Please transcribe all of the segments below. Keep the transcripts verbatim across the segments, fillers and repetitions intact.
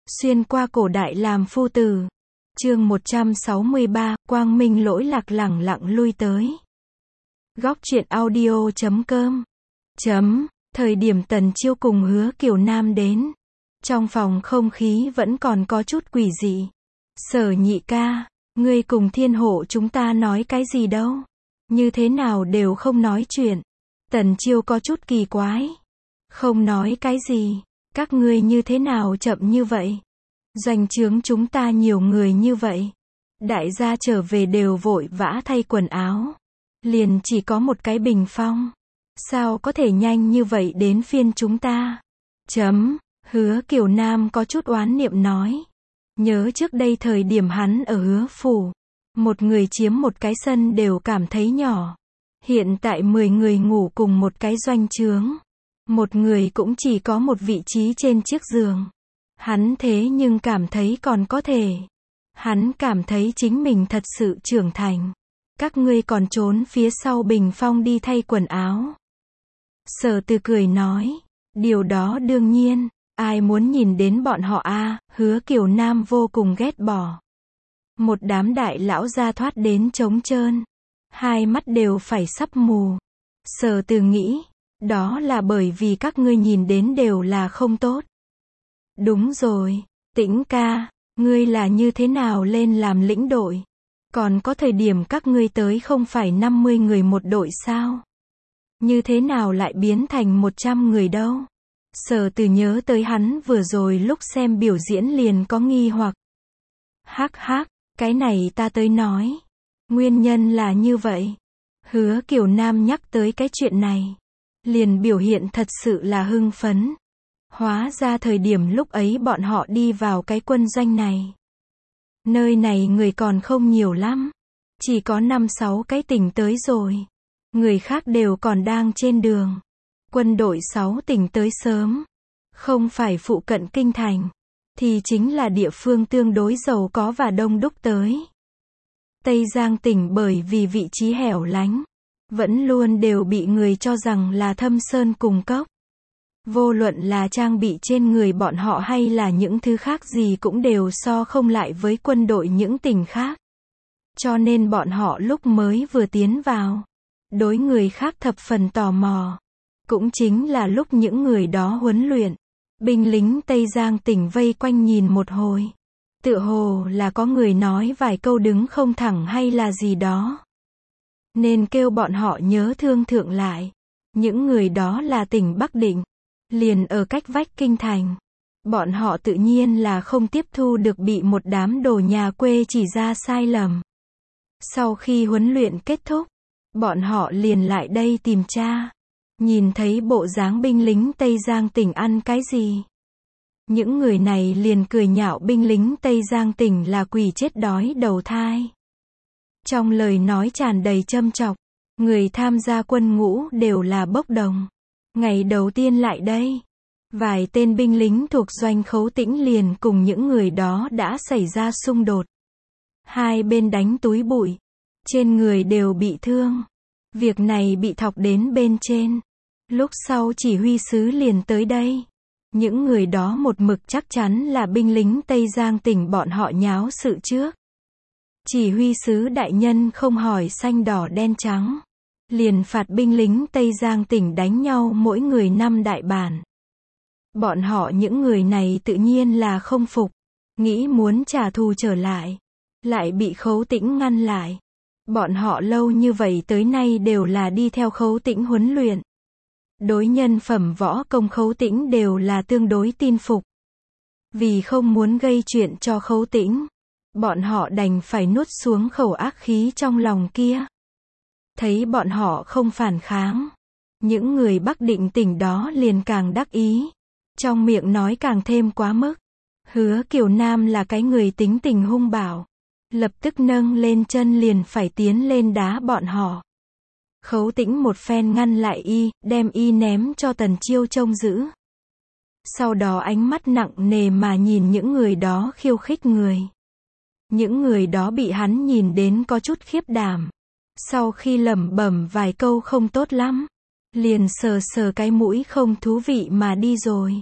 Xuyên qua cổ đại làm phu tử. Chương một trăm sáu mươi ba, Quang Minh lỗi lạc lẳng lặng lui tới. Góc truyện audio chấm com. Chấm, thời điểm Tần Chiêu cùng Hứa Kiều Nam đến. Trong phòng không khí vẫn còn có chút quỷ dị. Sở nhị ca, ngươi cùng thiên hộ chúng ta nói cái gì đâu? Như thế nào đều không nói chuyện. Tần Chiêu có chút kỳ quái. Không nói cái gì, các ngươi như thế nào chậm như vậy? Doanh trướng chúng ta nhiều người như vậy. Đại gia trở về đều vội vã thay quần áo. Liền chỉ có một cái bình phong. Sao có thể nhanh như vậy đến phiên chúng ta? Chấm, Hứa Kiều Nam có chút oán niệm nói. Nhớ trước đây thời điểm hắn ở Hứa Phủ. Một người chiếm một cái sân đều cảm thấy nhỏ. Hiện tại mười người ngủ cùng một cái doanh trướng. Một người cũng chỉ có một vị trí trên chiếc giường. Hắn thế nhưng cảm thấy còn có thể. Hắn cảm thấy chính mình thật sự trưởng thành. Các ngươi còn trốn phía sau bình phong đi thay quần áo. Sở Từ cười nói. Điều đó đương nhiên. Ai muốn nhìn đến bọn họ a? À, Hứa Kiều Nam vô cùng ghét bỏ. Một đám đại lão ra thoát đến trống trơn. Hai mắt đều phải sắp mù. Sở Từ nghĩ. Đó là bởi vì các ngươi nhìn đến đều là không tốt. Đúng rồi, Tĩnh ca, ngươi là như thế nào lên làm lĩnh đội? Còn có thời điểm các ngươi tới không phải năm mươi người một đội sao? Như thế nào lại biến thành một trăm người đâu? Sở Từ nhớ tới hắn vừa rồi lúc xem biểu diễn liền có nghi hoặc. Hắc hắc, cái này ta tới nói. Nguyên nhân là như vậy. Hứa Kiều Nam nhắc tới cái chuyện này. Liền biểu hiện thật sự là hưng phấn. Hóa ra thời điểm lúc ấy bọn họ đi vào cái quân doanh này. Nơi này người còn không nhiều lắm. Chỉ có năm sáu cái tỉnh tới rồi. Người khác đều còn đang trên đường. Quân đội sáu tỉnh tới sớm. Không phải phụ cận kinh thành. Thì chính là địa phương tương đối giàu có và đông đúc tới. Tây Giang tỉnh bởi vì vị trí hẻo lánh. Vẫn luôn đều bị người cho rằng là thâm sơn cùng cốc. Vô luận là trang bị trên người bọn họ hay là những thứ khác gì cũng đều so không lại với quân đội những tỉnh khác. Cho nên bọn họ lúc mới vừa tiến vào, đối người khác thập phần tò mò. Cũng chính là lúc những người đó huấn luyện, binh lính Tây Giang tỉnh vây quanh nhìn một hồi. Tựa hồ là có người nói vài câu đứng không thẳng hay là gì đó. Nên kêu bọn họ nhớ thương thượng lại. Những người đó là tỉnh Bắc Định. Liền ở cách vách kinh thành. Bọn họ tự nhiên là không tiếp thu được bị một đám đồ nhà quê chỉ ra sai lầm. Sau khi huấn luyện kết thúc, bọn họ liền lại đây tìm cha. Nhìn thấy bộ dáng binh lính Tây Giang tỉnh ăn cái gì. Những người này liền cười nhạo binh lính Tây Giang tỉnh là quỷ chết đói đầu thai. Trong lời nói tràn đầy châm chọc, người tham gia quân ngũ đều là bốc đồng. Ngày đầu tiên lại đây, vài tên binh lính thuộc doanh Khấu Tĩnh liền cùng những người đó đã xảy ra xung đột. Hai bên đánh túi bụi, trên người đều bị thương. Việc này bị thọc đến bên trên. Lúc sau chỉ huy sứ liền tới đây. Những người đó một mực chắc chắn là binh lính Tây Giang tỉnh bọn họ nháo sự trước. Chỉ huy sứ đại nhân không hỏi xanh đỏ đen trắng. Liền phạt binh lính Tây Giang tỉnh đánh nhau mỗi người năm đại bản. Bọn họ những người này tự nhiên là không phục. Nghĩ muốn trả thù trở lại. Lại bị Khấu Tĩnh ngăn lại. Bọn họ lâu như vậy tới nay đều là đi theo Khấu Tĩnh huấn luyện. Đối nhân phẩm võ công Khấu Tĩnh đều là tương đối tin phục. Vì không muốn gây chuyện cho Khấu Tĩnh. Bọn họ đành phải nuốt xuống khẩu ác khí trong lòng kia. Thấy bọn họ không phản kháng. Những người Bắc Định tỉnh đó liền càng đắc ý. Trong miệng nói càng thêm quá mức. Hứa Kiều Nam là cái người tính tình hung bạo. Lập tức nâng lên chân liền phải tiến lên đá bọn họ. Khấu Tĩnh một phen ngăn lại y, đem y ném cho Tần Chiêu trông giữ. Sau đó ánh mắt nặng nề mà nhìn những người đó khiêu khích người. Những người đó bị hắn nhìn đến có chút khiếp đảm. Sau khi lẩm bẩm vài câu không tốt lắm, liền sờ sờ cái mũi không thú vị mà đi rồi.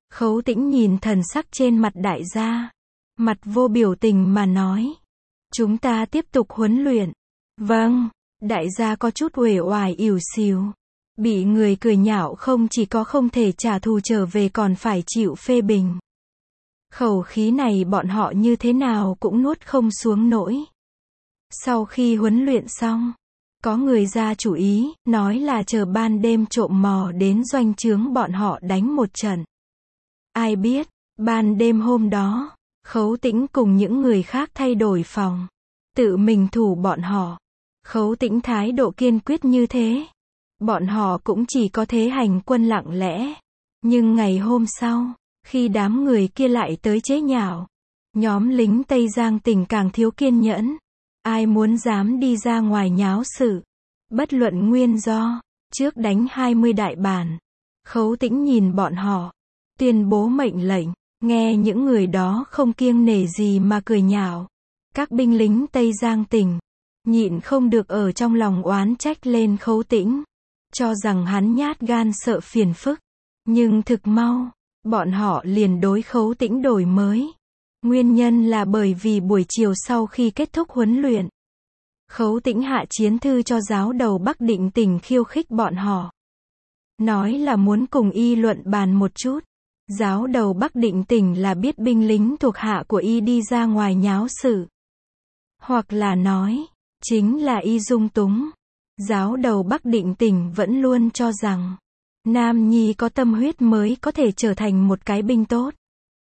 Khấu Tĩnh nhìn thần sắc trên mặt đại gia. Mặt vô biểu tình mà nói. Chúng ta tiếp tục huấn luyện. Vâng, đại gia có chút uể oải ỉu xìu. Bị người cười nhạo không chỉ có không thể trả thù trở về còn phải chịu phê bình. Khẩu khí này bọn họ như thế nào cũng nuốt không xuống nổi. Sau khi huấn luyện xong, có người ra chủ ý, nói là chờ ban đêm trộm mò đến doanh trướng bọn họ đánh một trận. Ai biết, ban đêm hôm đó, Khấu Tĩnh cùng những người khác thay đổi phòng, tự mình thủ bọn họ. Khấu Tĩnh thái độ kiên quyết như thế, bọn họ cũng chỉ có thế hành quân lặng lẽ. Nhưng ngày hôm sau, khi đám người kia lại tới chế nhạo, nhóm lính Tây Giang Tỉnh càng thiếu kiên nhẫn. Ai muốn dám đi ra ngoài nháo sự, bất luận nguyên do, trước đánh hai mươi đại bản. Khấu Tĩnh nhìn bọn họ, tuyên bố mệnh lệnh, nghe những người đó không kiêng nể gì mà cười nhạo. Các binh lính Tây Giang Tỉnh, nhịn không được ở trong lòng oán trách lên Khấu Tĩnh, cho rằng hắn nhát gan sợ phiền phức. Nhưng thực mau, bọn họ liền đối Khấu Tĩnh đổi mới. Nguyên nhân là bởi vì buổi chiều sau khi kết thúc huấn luyện, Khấu Tĩnh hạ chiến thư cho giáo đầu Bắc Định Tỉnh khiêu khích bọn họ. Nói là muốn cùng y luận bàn một chút. Giáo đầu Bắc Định Tỉnh là biết binh lính thuộc hạ của y đi ra ngoài nháo sự. Hoặc là nói, chính là y dung túng. Giáo đầu Bắc Định Tỉnh vẫn luôn cho rằng, nam nhi có tâm huyết mới có thể trở thành một cái binh tốt.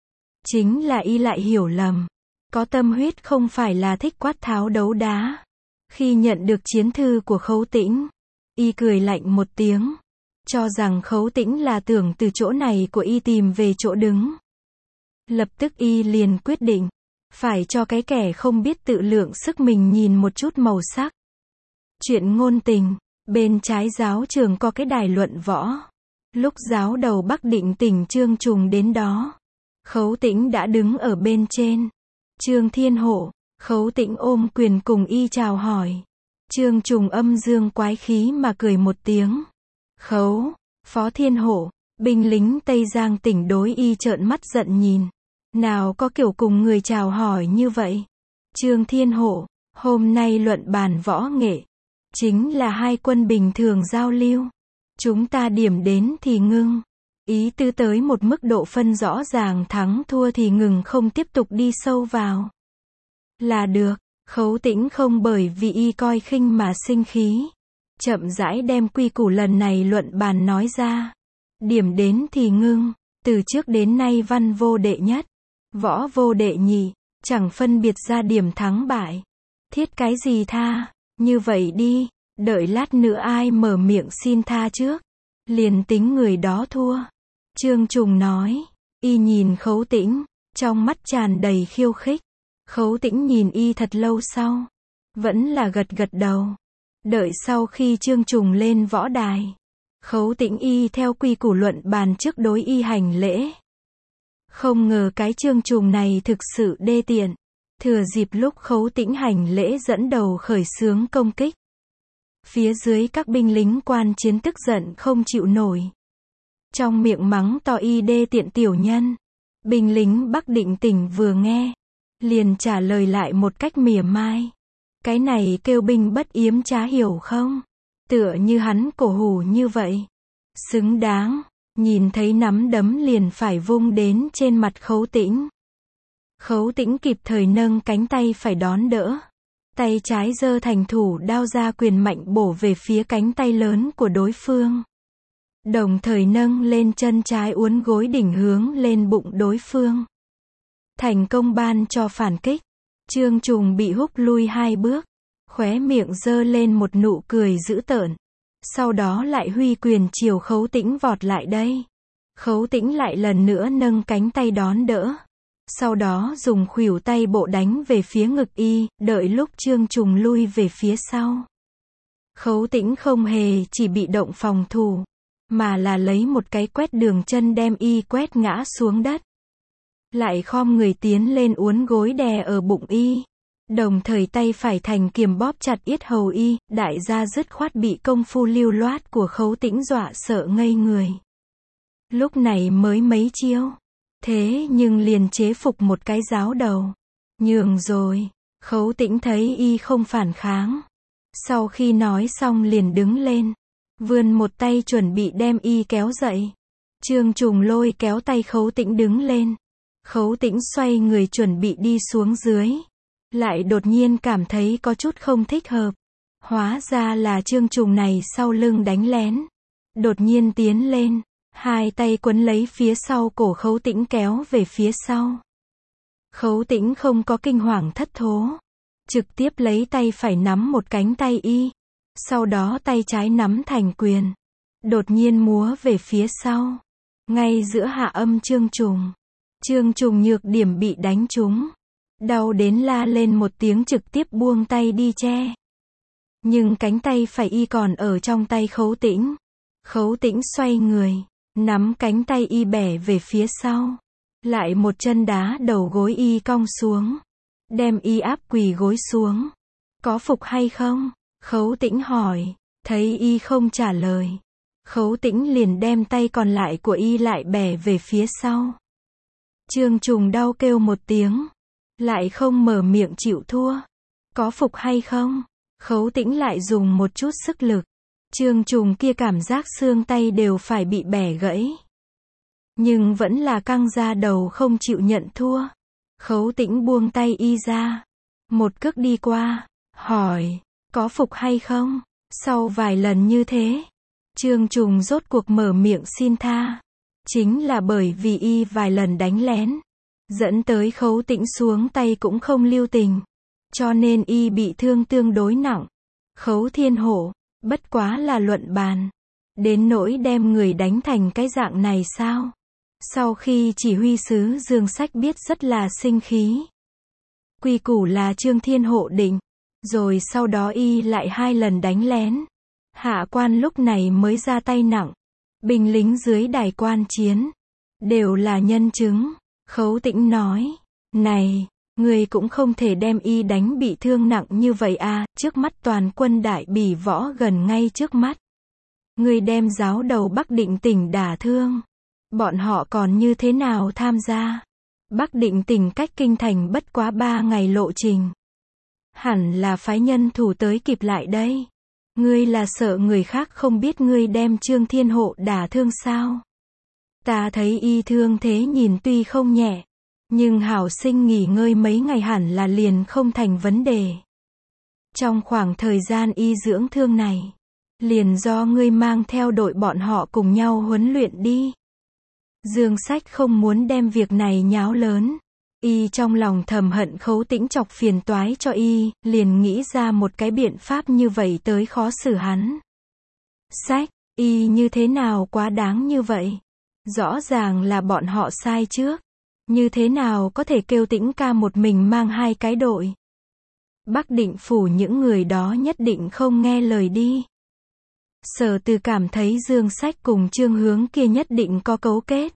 Chính là y lại hiểu lầm. Có tâm huyết không phải là thích quát tháo đấu đá. Khi nhận được chiến thư của Khấu Tĩnh, y cười lạnh một tiếng, cho rằng Khấu Tĩnh là tưởng từ chỗ này của y tìm về chỗ đứng. Lập tức y liền quyết định, phải cho cái kẻ không biết tự lượng sức mình nhìn một chút màu sắc. Chuyện ngôn tình, bên trái giáo trường có cái đài luận võ. Lúc giáo đầu Bắc Định Tỉnh Trương Trùng đến đó, Khấu Tĩnh đã đứng ở bên trên. Trương Thiên Hộ, Khấu Tĩnh ôm quyền cùng y chào hỏi. Trương Trùng âm dương quái khí mà cười một tiếng. Khấu, Phó Thiên Hộ, binh lính Tây Giang Tỉnh đối y trợn mắt giận nhìn. Nào có kiểu cùng người chào hỏi như vậy. Trương Thiên Hộ, hôm nay luận bàn võ nghệ, chính là hai quân bình thường giao lưu. Chúng ta điểm đến thì ngưng. Ý tư tới một mức độ phân rõ ràng thắng thua thì ngừng, không tiếp tục đi sâu vào. Là được. Khấu Tĩnh không bởi vì y coi khinh mà sinh khí. Chậm rãi đem quy củ lần này luận bàn nói ra. Điểm đến thì ngưng. Từ trước đến nay văn vô đệ nhất, võ vô đệ nhị, chẳng phân biệt ra điểm thắng bại. Thiết cái gì tha. Như vậy đi, đợi lát nữa ai mở miệng xin tha trước, liền tính người đó thua. Trương Trùng nói. Y nhìn Khấu Tĩnh, trong mắt tràn đầy khiêu khích. Khấu Tĩnh nhìn y thật lâu sau, vẫn là gật gật đầu. Đợi sau khi Trương Trùng lên võ đài, Khấu Tĩnh y theo quy củ luận bàn trước đối y hành lễ. Không ngờ cái Trương Trùng này thực sự đê tiện. Thừa dịp lúc Khấu Tĩnh hành lễ dẫn đầu khởi xướng công kích, phía dưới các binh lính quan chiến tức giận không chịu nổi, trong miệng mắng to y đê tiện tiểu nhân. Binh lính Bắc Định Tỉnh vừa nghe, liền trả lời lại một cách mỉa mai. Cái này kêu binh bất yếm trá hiểu không? Tựa như hắn cổ hủ như vậy. Xứng đáng. Nhìn thấy nắm đấm liền phải vung đến trên mặt Khấu Tĩnh. Khấu Tĩnh kịp thời nâng cánh tay phải đón đỡ. Tay trái giơ thành thủ đao ra quyền mạnh bổ về phía cánh tay lớn của đối phương. Đồng thời nâng lên chân trái uốn gối đỉnh hướng lên bụng đối phương. Thành công ban cho phản kích. Trương Trùng bị húc lui hai bước. Khóe miệng giơ lên một nụ cười dữ tợn. Sau đó lại huy quyền chiều Khấu Tĩnh vọt lại đây. Khấu Tĩnh lại lần nữa nâng cánh tay đón đỡ. Sau đó dùng khuỷu tay bộ đánh về phía ngực y, đợi lúc Trương Trùng lui về phía sau. Khấu Tĩnh không hề chỉ bị động phòng thủ, mà là lấy một cái quét đường chân đem y quét ngã xuống đất. Lại khom người tiến lên uốn gối đè ở bụng y. Đồng thời tay phải thành kiềm bóp chặt yết hầu y, đại gia dứt khoát bị công phu lưu loát của Khấu Tĩnh dọa sợ ngây người. Lúc này mới mấy chiêu. Thế nhưng liền chế phục một cái giáo đầu. Nhường rồi. Khấu Tĩnh thấy y không phản kháng. Sau khi nói xong liền đứng lên. Vươn một tay chuẩn bị đem y kéo dậy. Trương Trùng lôi kéo tay Khấu Tĩnh đứng lên. Khấu Tĩnh xoay người chuẩn bị đi xuống dưới. Lại đột nhiên cảm thấy có chút không thích hợp. Hóa ra là Trương Trùng này sau lưng đánh lén. Đột nhiên tiến lên. Hai tay quấn lấy phía sau cổ Khấu Tĩnh kéo về phía sau. Khấu Tĩnh không có kinh hoàng thất thố. Trực tiếp lấy tay phải nắm một cánh tay y. Sau đó tay trái nắm thành quyền. Đột nhiên múa về phía sau. Ngay giữa hạ âm Trương Trùng. Trương Trùng nhược điểm bị đánh trúng. Đau đến la lên một tiếng trực tiếp buông tay đi che. Nhưng cánh tay phải y còn ở trong tay Khấu Tĩnh. Khấu Tĩnh xoay người. Nắm cánh tay y bẻ về phía sau. Lại một chân đá đầu gối y cong xuống. Đem y áp quỳ gối xuống. Có phục hay không? Khấu Tĩnh hỏi. Thấy y không trả lời. Khấu Tĩnh liền đem tay còn lại của y lại bẻ về phía sau. Trương Trùng đau kêu một tiếng. Lại không mở miệng chịu thua. Có phục hay không? Khấu Tĩnh lại dùng một chút sức lực. Trương Trùng kia cảm giác xương tay đều phải bị bẻ gãy. Nhưng vẫn là căng ra đầu không chịu nhận thua. Khấu Tĩnh buông tay y ra. Một cước đi qua. Hỏi. Có phục hay không? Sau vài lần như thế. Trương Trùng rốt cuộc mở miệng xin tha. Chính là bởi vì y vài lần đánh lén. Dẫn tới Khấu Tĩnh xuống tay cũng không lưu tình. Cho nên y bị thương tương đối nặng. Khấu Thiên Hổ. Bất quá là luận bàn. Đến nỗi đem người đánh thành cái dạng này sao? Sau khi chỉ huy sứ Dương Sách biết rất là sinh khí. Quy củ là Trương Thiên Hộ định. Rồi sau đó y lại hai lần đánh lén. Hạ quan lúc này mới ra tay nặng. Binh lính dưới đài quan chiến. Đều là nhân chứng. Khấu Tĩnh nói. Này, người cũng không thể đem y đánh bị thương nặng như vậy à, trước mắt toàn quân Đại Bỉ võ gần ngay trước mắt. Người đem giáo đầu Bắc Định tỉnh đả thương. Bọn họ còn như thế nào tham gia? Bắc Định tỉnh cách kinh thành bất quá ba ngày lộ trình. Hẳn là phái nhân thủ tới kịp lại đây. Ngươi là sợ người khác không biết ngươi đem Trương Thiên Hộ đả thương sao? Ta thấy y thương thế nhìn tuy không nhẹ. Nhưng hảo sinh nghỉ ngơi mấy ngày hẳn là liền không thành vấn đề. Trong khoảng thời gian y dưỡng thương này. Liền do ngươi mang theo đội bọn họ cùng nhau huấn luyện đi. Dương Sách không muốn đem việc này nháo lớn. Y trong lòng thầm hận Khấu Tĩnh chọc phiền toái cho y, liền nghĩ ra một cái biện pháp như vậy tới khó xử hắn. Sách, y như thế nào quá đáng như vậy? Rõ ràng là bọn họ sai trước. Như thế nào có thể kêu Tĩnh ca một mình mang hai cái đội? Bắc Định phủ những người đó nhất định không nghe lời đi. Sở Từ cảm thấy Dương Sách cùng Trương Hướng kia nhất định có cấu kết.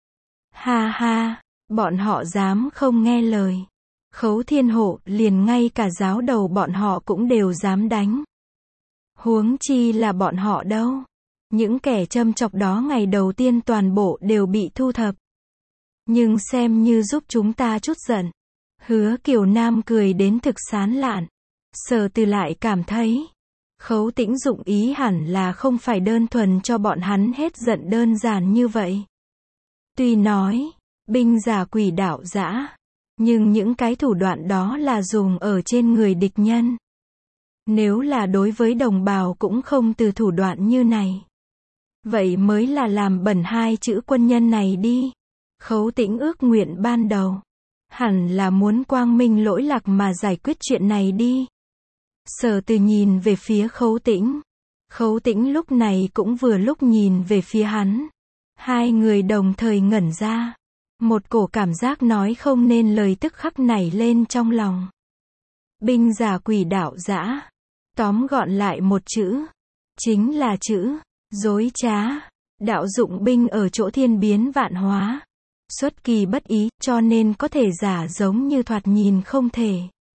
Ha ha, bọn họ dám không nghe lời. Khấu Thiên Hộ liền ngay cả giáo đầu bọn họ cũng đều dám đánh. Huống chi là bọn họ đâu. Những kẻ châm chọc đó ngày đầu tiên toàn bộ đều bị thu thập. Nhưng xem như giúp chúng ta chút giận. Hứa Kiều Nam cười đến thực sán lạn. Sở Từ lại cảm thấy. Khấu Tĩnh dụng ý hẳn là không phải đơn thuần cho bọn hắn hết giận đơn giản như vậy. Tuy nói, binh giả quỷ đạo dã, nhưng những cái thủ đoạn đó là dùng ở trên người địch nhân. Nếu là đối với đồng bào cũng không từ thủ đoạn như này. Vậy mới là làm bẩn hai chữ quân nhân này đi. Khấu Tĩnh ước nguyện ban đầu. Hẳn là muốn quang minh lỗi lạc mà giải quyết chuyện này đi. Sở Từ nhìn về phía Khấu Tĩnh. Khấu Tĩnh lúc này cũng vừa lúc nhìn về phía hắn. Hai người đồng thời ngẩn ra. Một cổ cảm giác nói không nên lời tức khắc nảy lên trong lòng. Binh giả quỷ đạo dã. Tóm gọn lại một chữ. Chính là chữ dối trá. Đạo dụng binh ở chỗ thiên biến vạn hóa. Xuất kỳ bất ý, cho nên có thể giả giống như thoạt nhìn không thể.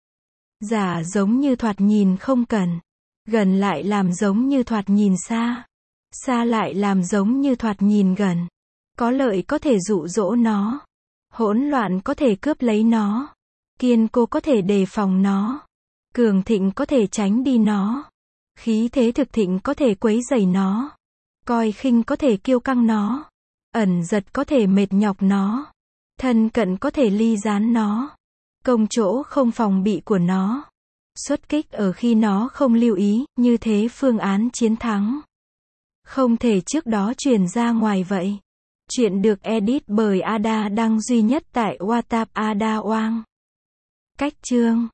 Giả giống như thoạt nhìn không cần. Gần lại làm giống như thoạt nhìn xa. Xa lại làm giống như thoạt nhìn gần. Có lợi có thể dụ dỗ nó. Hỗn loạn có thể cướp lấy nó. Kiên cố có thể đề phòng nó. Cường thịnh có thể tránh đi nó. Khí thế thực thịnh có thể quấy rầy nó. Coi khinh có thể kiêu căng nó. Ẩn giật có thể mệt nhọc nó. Thân cận có thể ly gián nó. Công chỗ không phòng bị của nó. Xuất kích ở khi nó không lưu ý, như thế phương án chiến thắng không thể trước đó truyền ra ngoài vậy. Chuyện được edit bởi Ada đăng duy nhất tại WhatsApp Ada Oang. Cách chương